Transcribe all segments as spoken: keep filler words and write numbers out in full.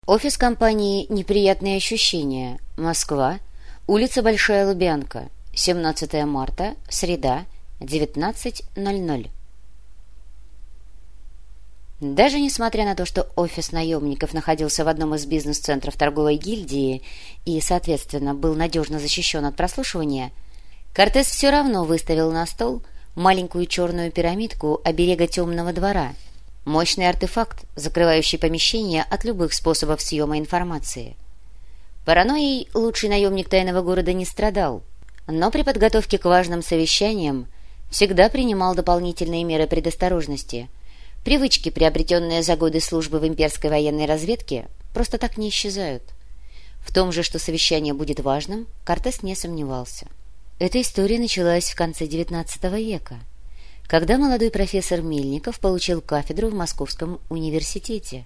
Офис компании «Неприятные ощущения», Москва, улица Большая Лубянка, семнадцатое марта, среда, девятнадцать ноль ноль. Даже несмотря на то, что офис наемников находился в одном из бизнес-центров торговой гильдии и, соответственно, был надежно защищен от прослушивания, Кортес все равно выставил на стол маленькую черную пирамидку оберега темного двора, мощный артефакт, закрывающий помещение от любых способов съема информации. Паранойей лучший наемник тайного города не страдал, но при подготовке к важным совещаниям всегда принимал дополнительные меры предосторожности. Привычки, приобретенные за годы службы в имперской военной разведке, просто так не исчезают. В том же, что совещание будет важным, Кортес не сомневался. Эта история началась в конце девятнадцатого века, когда молодой профессор Мельников получил кафедру в Московском университете.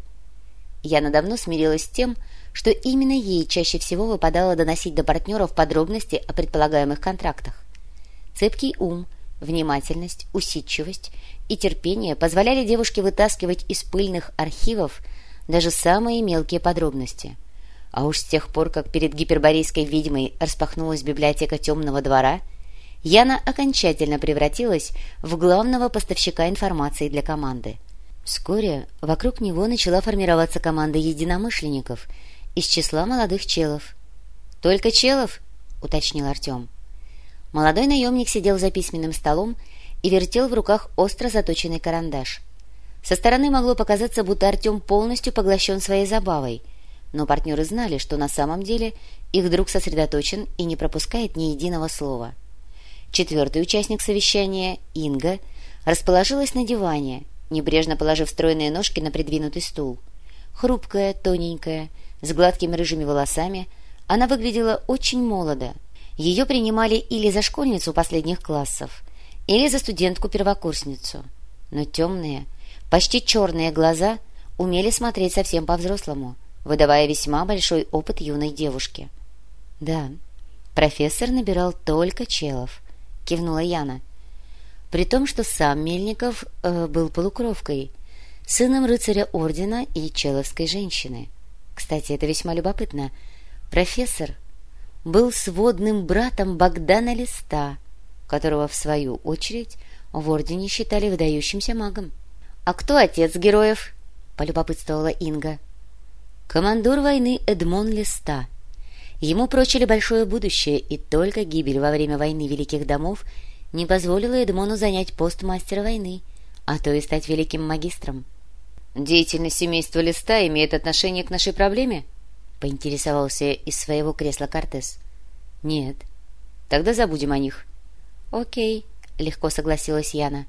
Яна давно смирилась с тем, что именно ей чаще всего выпадало доносить до партнеров подробности о предполагаемых контрактах. Цепкий ум, внимательность, усидчивость и терпение позволяли девушке вытаскивать из пыльных архивов даже самые мелкие подробности. А уж с тех пор, как перед гиперборейской ведьмой распахнулась библиотека темного двора, Яна окончательно превратилась в главного поставщика информации для команды. Вскоре вокруг него начала формироваться команда единомышленников из числа молодых челов. «Только челов?» — уточнил Артем. Молодой наемник сидел за письменным столом и вертел в руках остро заточенный карандаш. Со стороны могло показаться, будто Артем полностью поглощен своей забавой, но партнеры знали, что на самом деле их друг сосредоточен и не пропускает ни единого слова. Четвертый участник совещания, Инга, расположилась на диване, небрежно положив стройные ножки на придвинутый стул. Хрупкая, тоненькая, с гладкими рыжими волосами, она выглядела очень молодо. Ее принимали или за школьницу последних классов, или за студентку-первокурсницу. Но темные, почти черные глаза умели смотреть совсем по-взрослому, выдавая весьма большой опыт юной девушки. «Да, профессор набирал только челов», — кивнула Яна. «При том, что сам Мельников э, был полукровкой, сыном рыцаря ордена и человской женщины. Кстати, это весьма любопытно. Профессор был сводным братом Богдана Листа, которого, в свою очередь, в ордене считали выдающимся магом». «А кто отец героев?» — полюбопытствовала Инга. «Командор войны Эдмон Листа. Ему прочили большое будущее, и только гибель во время войны Великих Домов не позволила Эдмону занять пост мастера войны, а то и стать великим магистром». «Деятельность семейства Листа имеет отношение к нашей проблеме?» — поинтересовался из своего кресла Кортес. «Нет». «Тогда забудем о них». «Окей», — легко согласилась Яна.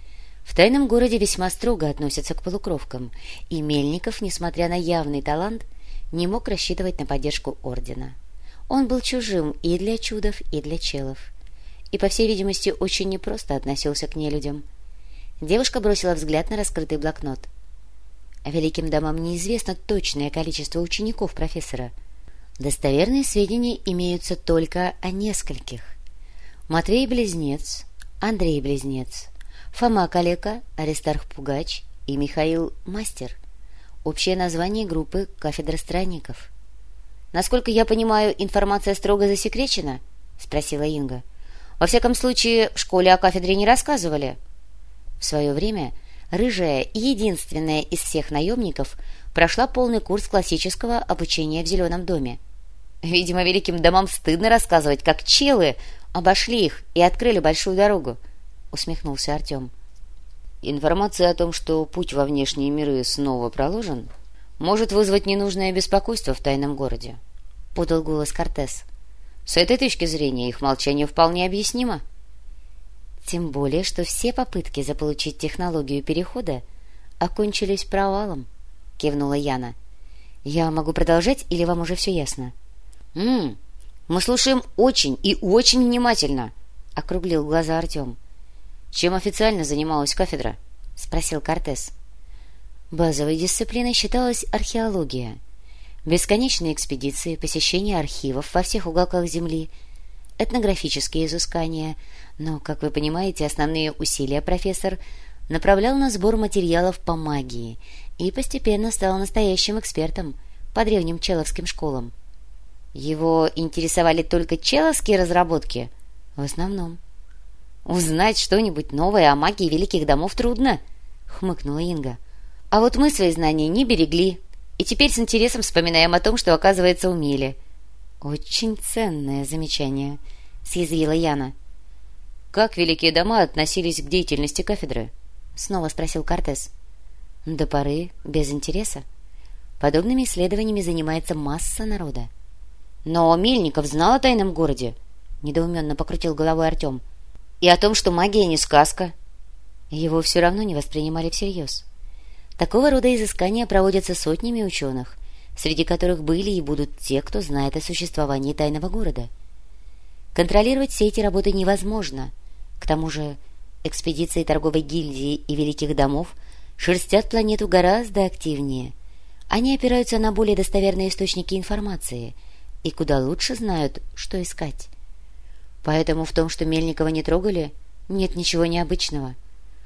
В тайном городе весьма строго относятся к полукровкам, и Мельников, несмотря на явный талант, не мог рассчитывать на поддержку ордена. Он был чужим и для чудов, и для челов. И, по всей видимости, очень непросто относился к нелюдям. Девушка бросила взгляд на раскрытый блокнот. Великим домам неизвестно точное количество учеников профессора. Достоверные сведения имеются только о нескольких. Матвей-близнец, Андрей-близнец, Фома Калека, Аристарх Пугач и Михаил Мастер. Общее название группы «Кафедра странников». «Насколько я понимаю, информация строго засекречена?» — спросила Инга. «Во всяком случае, в школе о кафедре не рассказывали». В свое время рыжая и единственная из всех наемников прошла полный курс классического обучения в Зеленом доме. «Видимо, великим домам стыдно рассказывать, как челы обошли их и открыли большую дорогу», — усмехнулся Артем. «Информация о том, что путь во внешние миры снова проложен, может вызвать ненужное беспокойство в тайном городе», — подал голос Кортес. «С этой точки зрения их молчание вполне объяснимо». «Тем более, что все попытки заполучить технологию перехода окончились провалом», — кивнула Яна. «Я могу продолжать, или вам уже все ясно?» «М-м, мы слушаем очень и очень внимательно», — округлил глаза Артем. «Чем официально занималась кафедра?» — спросил Кортес. Базовой дисциплиной считалась археология. Бесконечные экспедиции, посещение архивов во всех уголках Земли, этнографические изыскания, но, как вы понимаете, основные усилия профессор направлял на сбор материалов по магии и постепенно стал настоящим экспертом, по древним человским школам. Его интересовали только человские разработки? В основном. «Узнать что-нибудь новое о магии великих домов трудно», — хмыкнула Инга. «А вот мы свои знания не берегли, и теперь с интересом вспоминаем о том, что, оказывается, умели». «Очень ценное замечание», — съязвила Яна. «Как великие дома относились к деятельности кафедры?» — снова спросил Кортес. «До поры без интереса. Подобными исследованиями занимается масса народа». «Но Мельников знал о тайном городе», — недоуменно покрутил головой Артем. «И о том, что магия не сказка». Его все равно не воспринимали всерьез. Такого рода изыскания проводятся сотнями ученых, среди которых были и будут те, кто знает о существовании тайного города. Контролировать все эти работы невозможно. К тому же экспедиции торговой гильдии и великих домов шерстят планету гораздо активнее. Они опираются на более достоверные источники информации и куда лучше знают, что искать. Поэтому в том, что Мельникова не трогали, нет ничего необычного.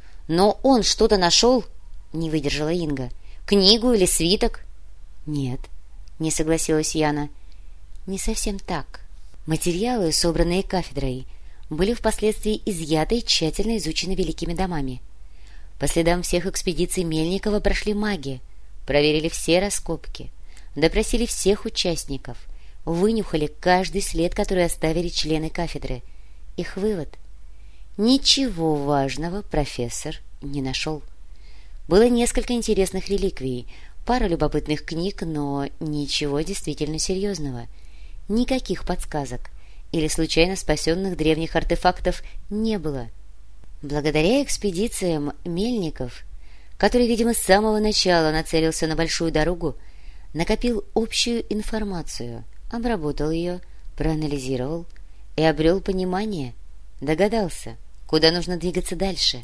«Но он что-то нашел?» — не выдержала Инга. «Книгу или свиток?» «Нет», — не согласилась Яна. «Не совсем так. Материалы, собранные кафедрой, были впоследствии изъяты и тщательно изучены великими домами. По следам всех экспедиций Мельникова прошли маги, проверили все раскопки, допросили всех участников, вынюхали каждый след, который оставили члены кафедры. Их вывод — ничего важного профессор не нашел. Было несколько интересных реликвий, пара любопытных книг, но ничего действительно серьезного. Никаких подсказок или случайно спасенных древних артефактов не было. Благодаря экспедициям Мельников, который, видимо, с самого начала нацелился на большую дорогу, накопил общую информацию, обработал ее, проанализировал и обрел понимание, догадался, куда нужно двигаться дальше.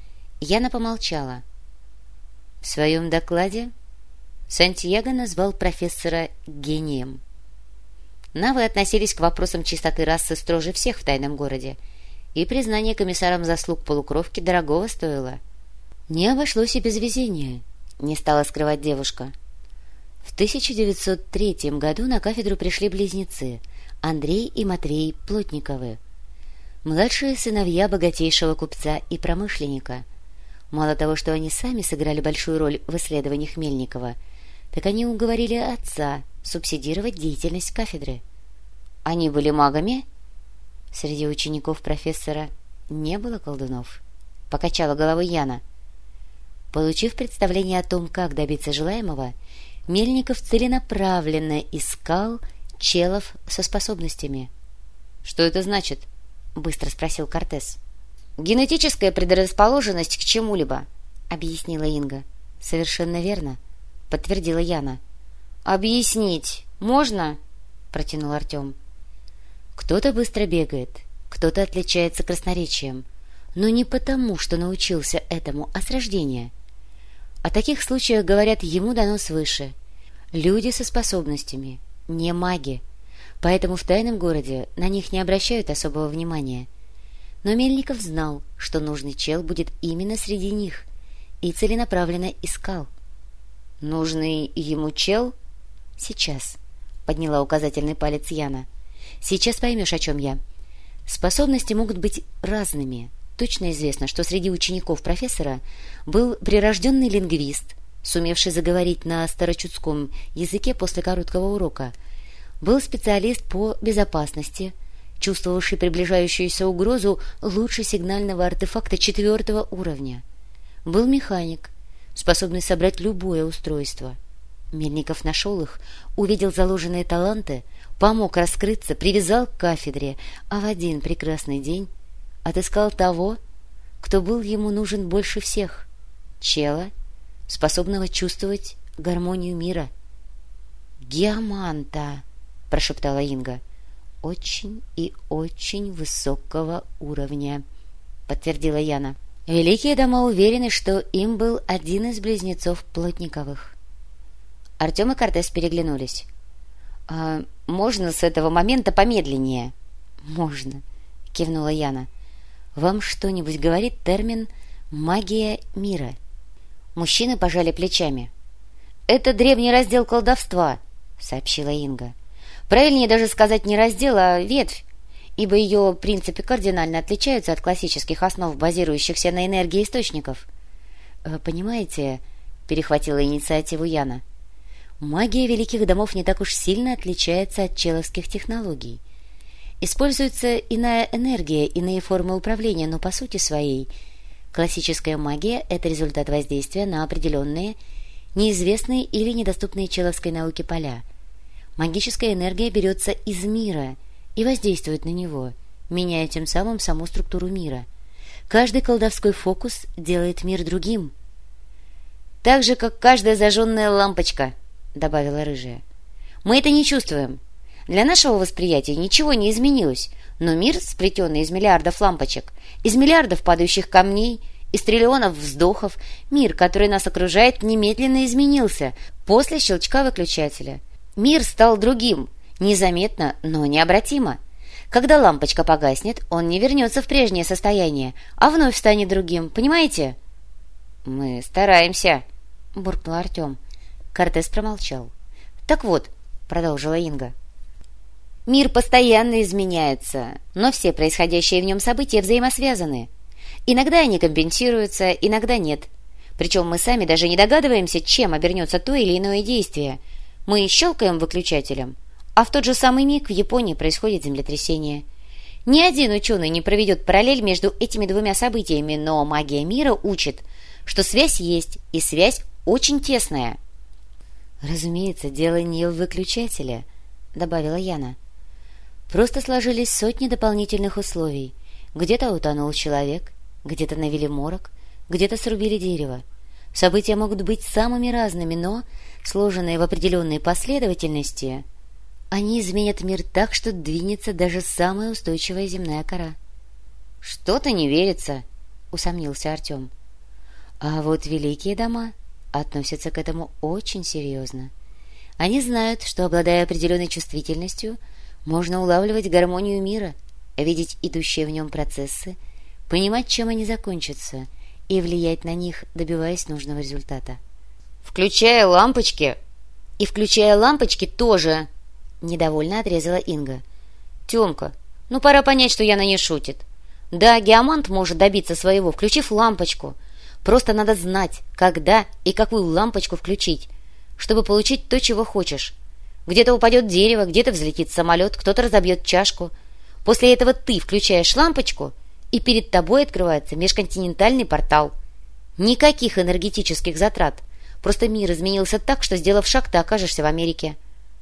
Яна помолчала. В своем докладе Сантьяго назвал профессора гением. Навы относились к вопросам чистоты расы строже всех в тайном городе, и признание комиссаром заслуг полукровки дорогого стоило. Не обошлось и без везения, не стала скрывать девушка. В тысяча девятьсот третьем году на кафедру пришли близнецы Андрей и Матвей Плотниковы, младшие сыновья богатейшего купца и промышленника. Мало того, что они сами сыграли большую роль в исследованиях Мельникова, так они уговорили отца субсидировать деятельность кафедры. Они были магами? Среди учеников профессора не было колдунов, покачала головой Яна. Получив представление о том, как добиться желаемого, Мельников целенаправленно искал челов со способностями. «Что это значит?» — быстро спросил Кортес. «Генетическая предрасположенность к чему-либо», — объяснила Инга. «Совершенно верно», — подтвердила Яна. «Объяснить можно?» — протянул Артем. «Кто-то быстро бегает, кто-то отличается красноречием, но не потому, что научился этому, а с рождения. О таких случаях, говорят, ему дано свыше. Люди со способностями, не маги, поэтому в тайном городе на них не обращают особого внимания. Но Мельников знал, что нужный чел будет именно среди них, и целенаправленно искал». «Нужный ему чел?» «Сейчас», — подняла указательный палец Яна. «Сейчас поймешь, о чем я. Способности могут быть разными. Точно известно, что среди учеников профессора был прирожденный лингвист, сумевший заговорить на старочудском языке после короткого урока. Был специалист по безопасности, чувствовавший приближающуюся угрозу лучше сигнального артефакта четвертого уровня. Был механик, способный собрать любое устройство. Мельников нашел их, увидел заложенные таланты, помог раскрыться, привязал к кафедре, а в один прекрасный день отыскал того, кто был ему нужен больше всех — чела, способного чувствовать гармонию мира. «Геоманта», — прошептала Инга. «Очень и очень высокого уровня», — подтвердила Яна. Великие дома уверены, что им был один из близнецов Плотниковых. Артем и Кортес переглянулись. «А можно с этого момента помедленнее?» «Можно», — кивнула Яна. «Вам что-нибудь говорит термин «магия мира»?» Мужчины пожали плечами. «Это древний раздел колдовства», — сообщила Инга. «Правильнее даже сказать не раздел, а ветвь, ибо ее принципы кардинально отличаются от классических основ, базирующихся на энергии источников». «Понимаете», — перехватила инициативу Яна, «магия великих домов не так уж сильно отличается от человских технологий. Используется иная энергия, иные формы управления, но по сути своей классическая магия — это результат воздействия на определенные, неизвестные или недоступные человской науке поля. Магическая энергия берется из мира и воздействует на него, меняя тем самым саму структуру мира. Каждый колдовской фокус делает мир другим». «Так же, как каждая зажженная лампочка», — добавила Рыжая. «Мы это не чувствуем. Для нашего восприятия ничего не изменилось, но мир, сплетенный из миллиардов лампочек, из миллиардов падающих камней, из триллионов вздохов, мир, который нас окружает, немедленно изменился после щелчка выключателя. Мир стал другим, незаметно, но необратимо. Когда лампочка погаснет, он не вернется в прежнее состояние, а вновь станет другим, понимаете?» «Мы стараемся», — буркнул Артем. Кортес промолчал. «Так вот», — продолжила Инга, — «мир постоянно изменяется, но все происходящие в нем события взаимосвязаны. Иногда они компенсируются, иногда нет. Причем мы сами даже не догадываемся, чем обернется то или иное действие. Мы щелкаем выключателем, а в тот же самый миг в Японии происходит землетрясение. Ни один ученый не проведет параллель между этими двумя событиями, но магия мира учит, что связь есть, и связь очень тесная». «Разумеется, дело не в выключателе», — добавила Яна. «Просто сложились сотни дополнительных условий. Где-то утонул человек, где-то навели морок, где-то срубили дерево. События могут быть самыми разными, но, сложенные в определенной последовательности, они изменят мир так, что двинется даже самая устойчивая земная кора». «Что-то не верится», — усомнился Артем. «А вот великие дома относятся к этому очень серьезно. Они знают, что, обладая определенной чувствительностью, можно улавливать гармонию мира, видеть идущие в нем процессы, понимать, чем они закончатся, и влиять на них, добиваясь нужного результата». «Включая лампочки?» «И включая лампочки тоже», — недовольно отрезала Инга. «Темка, ну пора понять, что Яна не шутит. Да, геомант может добиться своего, включив лампочку. Просто надо знать, когда и какую лампочку включить, чтобы получить то, чего хочешь. Где-то упадет дерево, где-то взлетит самолет, кто-то разобьет чашку. После этого ты включаешь лампочку, и перед тобой открывается межконтинентальный портал. Никаких энергетических затрат. Просто мир изменился так, что, сделав шаг, ты окажешься в Америке».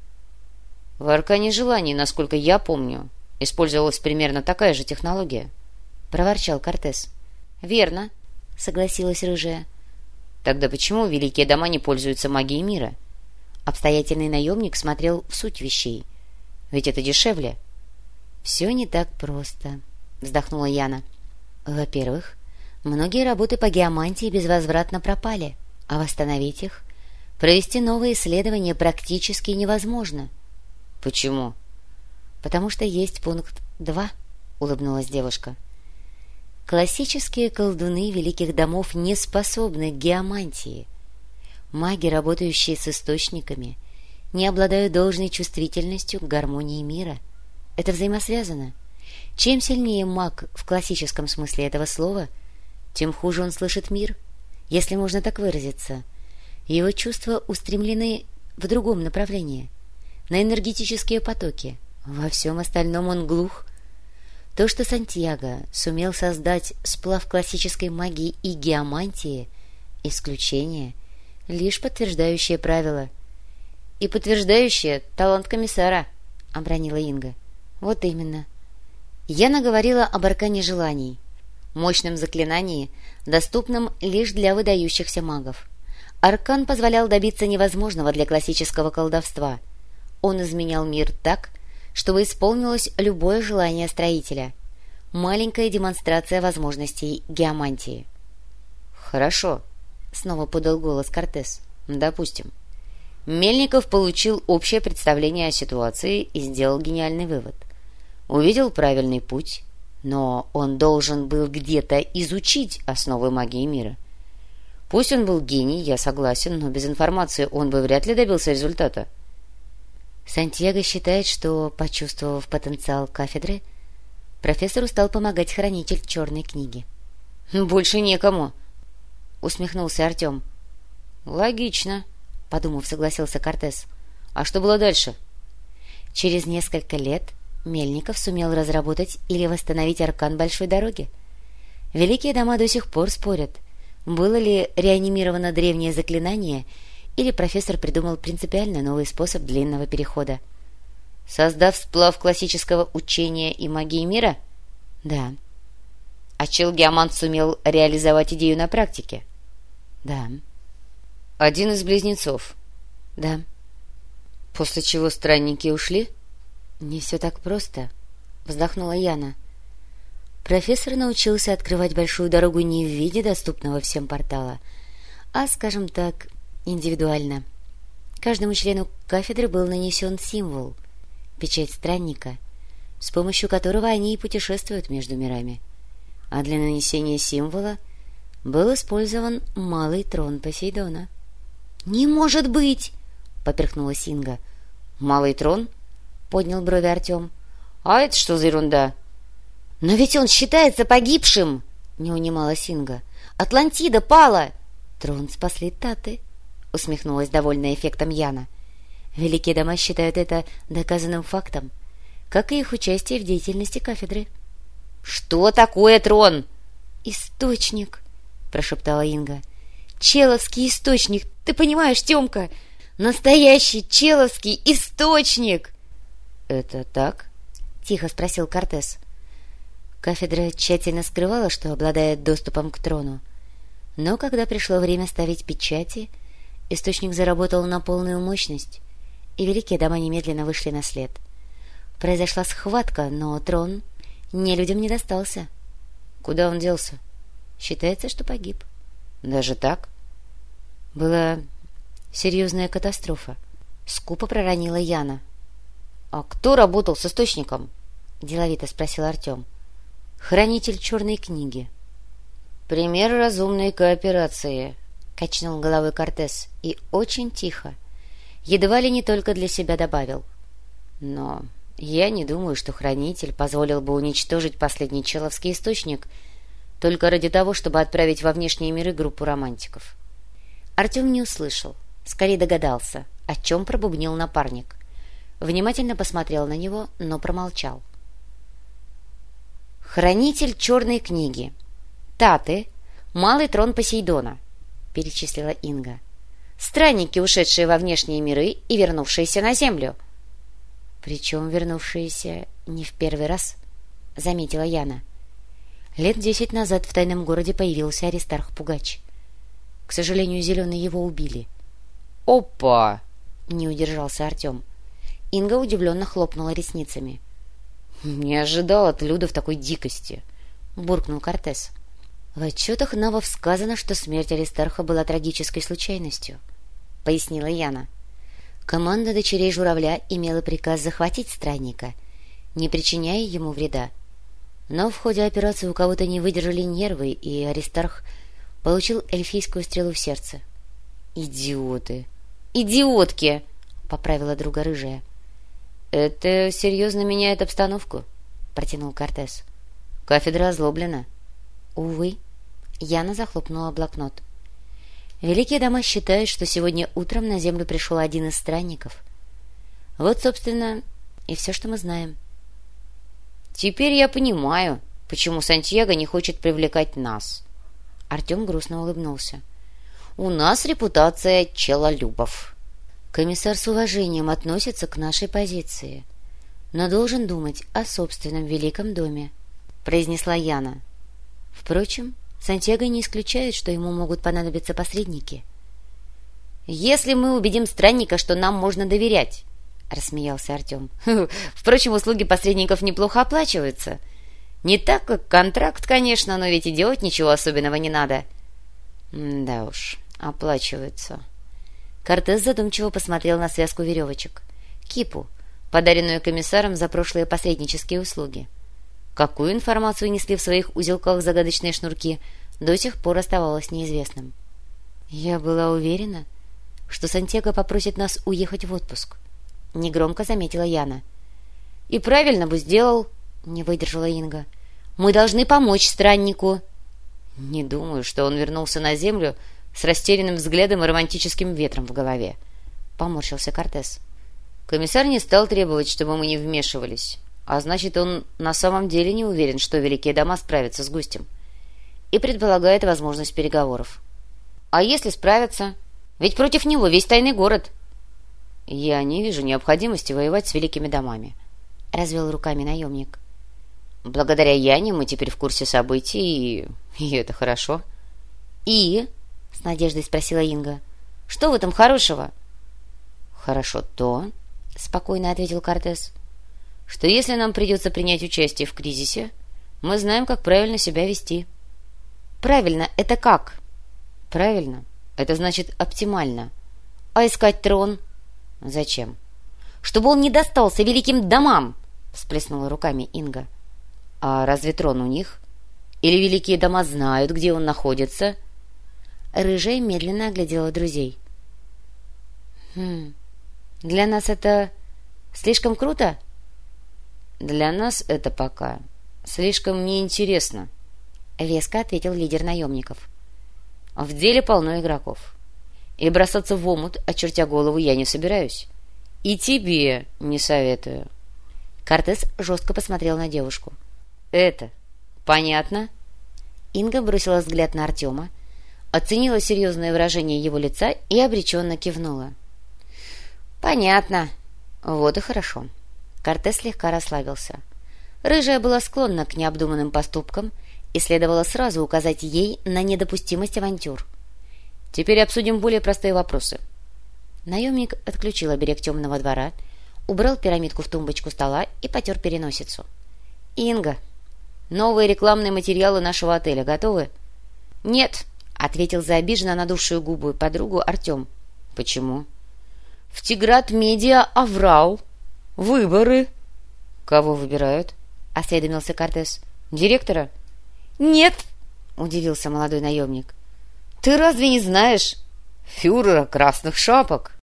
«В Аркане желаний, насколько я помню, использовалась примерно такая же технология», — проворчал Кортес. «Верно», — согласилась Рыжая. «Тогда почему великие дома не пользуются магией мира?» Обстоятельный наемник смотрел в суть вещей. «Ведь это дешевле». «Все не так просто», — вздохнула Яна. «Во-первых, многие работы по геомантии безвозвратно пропали, а восстановить их, провести новые исследования практически невозможно». «Почему?» «Потому что есть пункт два», — улыбнулась девушка. «Классические колдуны великих домов не способны к геомантии. Маги, работающие с источниками, не обладают должной чувствительностью к гармонии мира. Это взаимосвязано. Чем сильнее маг в классическом смысле этого слова, тем хуже он слышит мир, если можно так выразиться. Его чувства устремлены в другом направлении, на энергетические потоки. Во всем остальном он глух. То, что Сантьяго сумел создать сплав классической магии и геомантии — исключение, лишь подтверждающее правило». «И подтверждающее талант комиссара», — обронила Инга. «Вот именно». Яна говорила об аркане желаний, мощном заклинании, доступном лишь для выдающихся магов. Аркан позволял добиться невозможного для классического колдовства. Он изменял мир так, чтобы исполнилось любое желание строителя. Маленькая демонстрация возможностей геомантии. «Хорошо», — снова подал голос Кортес. «Допустим. Мельников получил общее представление о ситуации и сделал гениальный вывод. Увидел правильный путь, но он должен был где-то изучить основы магии мира. Пусть он был гений, я согласен, но без информации он бы вряд ли добился результата». Сантьяго считает, что, почувствовав потенциал кафедры, профессору стал помогать хранитель черной книги. «Больше некому», — усмехнулся Артем. «Логично», — подумав, согласился Кортес. «А что было дальше?» Через несколько лет Мельников сумел разработать или восстановить аркан большой дороги. Великие дома до сих пор спорят, было ли реанимировано древнее заклинание, или профессор придумал принципиально новый способ длинного перехода. Создав сплав классического учения и магии мира? Да. А Челгиамант сумел реализовать идею на практике? Да. Один из близнецов? Да. После чего странники ушли? Не все так просто, вздохнула Яна. Профессор научился открывать большую дорогу не в виде доступного всем портала, а, скажем так, индивидуально. Каждому члену кафедры был нанесен символ, печать странника, с помощью которого они и путешествуют между мирами. А для нанесения символа был использован малый трон Посейдона. — Не может быть! — поперхнулась Инга. — Малый трон? — поднял брови Артем. — А это что за ерунда? — Но ведь он считается погибшим! — не унималась Инга. — Атлантида пала! — Трон спасли Таты! — усмехнулась довольная эффектом Яна. Великие дома считают это доказанным фактом, как и их участие в деятельности кафедры. — Что такое трон? — Источник, — прошептала Инга. — Человский источник, ты понимаешь, Темка? Настоящий человский источник! — Это так? — тихо спросил Кортес. Кафедра тщательно скрывала, что обладает доступом к трону. Но когда пришло время ставить печати, источник заработал на полную мощность, и великие дома немедленно вышли на след. Произошла схватка, но трон нелюдям не достался. Куда он делся? Считается, что погиб. Даже так? Была серьезная катастрофа. Скупо проронила Яна. А кто работал с источником? Деловито спросил Артем. Хранитель черной книги. Пример разумной кооперации, качнул головой Кортес и очень тихо, едва ли не только для себя добавил. Но я не думаю, что хранитель позволил бы уничтожить последний человский источник только ради того, чтобы отправить во внешние миры группу романтиков. Артем не услышал, скорее догадался, о чем пробубнил напарник. Внимательно посмотрел на него, но промолчал. «Хранитель черной книги. Таты. Малый трон Посейдона», — перечислила Инга. «Странники, ушедшие во внешние миры и вернувшиеся на Землю». «Причем вернувшиеся не в первый раз», — заметила Яна. Лет десять назад в тайном городе появился Аристарх Пугач. К сожалению, зеленые его убили. «Опа!» — не удержался Артем. Инга удивленно хлопнула ресницами. «Не ожидал от Людов такой дикости», — буркнул Кортес. «В отчетах Навов сказано, что смерть Аристарха была трагической случайностью», — пояснила Яна. Команда дочерей Журавля имела приказ захватить странника, не причиняя ему вреда. Но в ходе операции у кого-то не выдержали нервы, и Аристарх получил эльфийскую стрелу в сердце. «Идиоты!» «Идиотки!» — поправила друга рыжая. «Это серьезно меняет обстановку», — протянул Кортес. «Кафедра озлоблена». «Увы». Яна захлопнула блокнот. «Великие дома считают, что сегодня утром на Землю пришел один из странников. Вот, собственно, и все, что мы знаем». «Теперь я понимаю, почему Сантьяго не хочет привлекать нас». Артем грустно улыбнулся. «У нас репутация челолюбов». Комиссар с уважением относится к нашей позиции, но должен думать о собственном великом доме», — произнесла Яна. «Впрочем, Сантьяго не исключает, что ему могут понадобиться посредники». «Если мы убедим странника, что нам можно доверять», — рассмеялся Артем. «Впрочем, услуги посредников неплохо оплачиваются. Не так, как контракт, конечно, но ведь и делать ничего особенного не надо». «Да уж, оплачиваются». Кортес задумчиво посмотрел на связку веревочек. Кипу, подаренную комиссаром за прошлые посреднические услуги. Какую информацию несли в своих узелках загадочные шнурки, до сих пор оставалось неизвестным. «Я была уверена, что Сантьяго попросит нас уехать в отпуск», — негромко заметила Яна. «И правильно бы сделал», — не выдержала Инга. «Мы должны помочь страннику». «Не думаю, что он вернулся на землю с растерянным взглядом и романтическим ветром в голове», — поморщился Кортес. «Комиссар не стал требовать, чтобы мы не вмешивались, а значит, он на самом деле не уверен, что великие дома справятся с гостем, и предполагает возможность переговоров. А если справятся? Ведь против него весь тайный город». «Я не вижу необходимости воевать с великими домами», — развел руками наемник. «Благодаря Яне мы теперь в курсе событий, и, и это хорошо». «И?» — с надеждой спросила Инга. «Что в этом хорошего?» «Хорошо то», — спокойно ответил Кортес, «что если нам придется принять участие в кризисе, мы знаем, как правильно себя вести». «Правильно — это как?» «Правильно — это значит оптимально». «А искать трон?» «Зачем?» «Чтобы он не достался великим домам!» — всплеснула руками Инга. «А разве трон у них? Или великие дома знают, где он находится?» Рыжая медленно оглядела друзей. «Хм... Для нас это слишком круто?» «Для нас это пока слишком неинтересно», — веско ответил лидер наемников. «В деле полно игроков. И бросаться в омут, очертя голову, я не собираюсь. И тебе не советую». Кортес жестко посмотрел на девушку. «Это понятно?» Инга бросила взгляд на Артема, оценила серьезное выражение его лица и обреченно кивнула. «Понятно. Вот и хорошо». Кортес слегка расслабился. Рыжая была склонна к необдуманным поступкам, и следовало сразу указать ей на недопустимость авантюр. «Теперь обсудим более простые вопросы». Наемник отключил оберег темного двора, убрал пирамидку в тумбочку стола и потер переносицу. «Инга, новые рекламные материалы нашего отеля готовы?» «Нет», — ответил за обиженно надувшую губы подругу Артем. «Почему?» «В Тиград Медиа Аврал. Выборы». «Кого выбирают?» — осведомился Кортес. «Директора?» «Нет», — удивился молодой наемник. «Ты разве не знаешь?» «Фюрера красных шапок».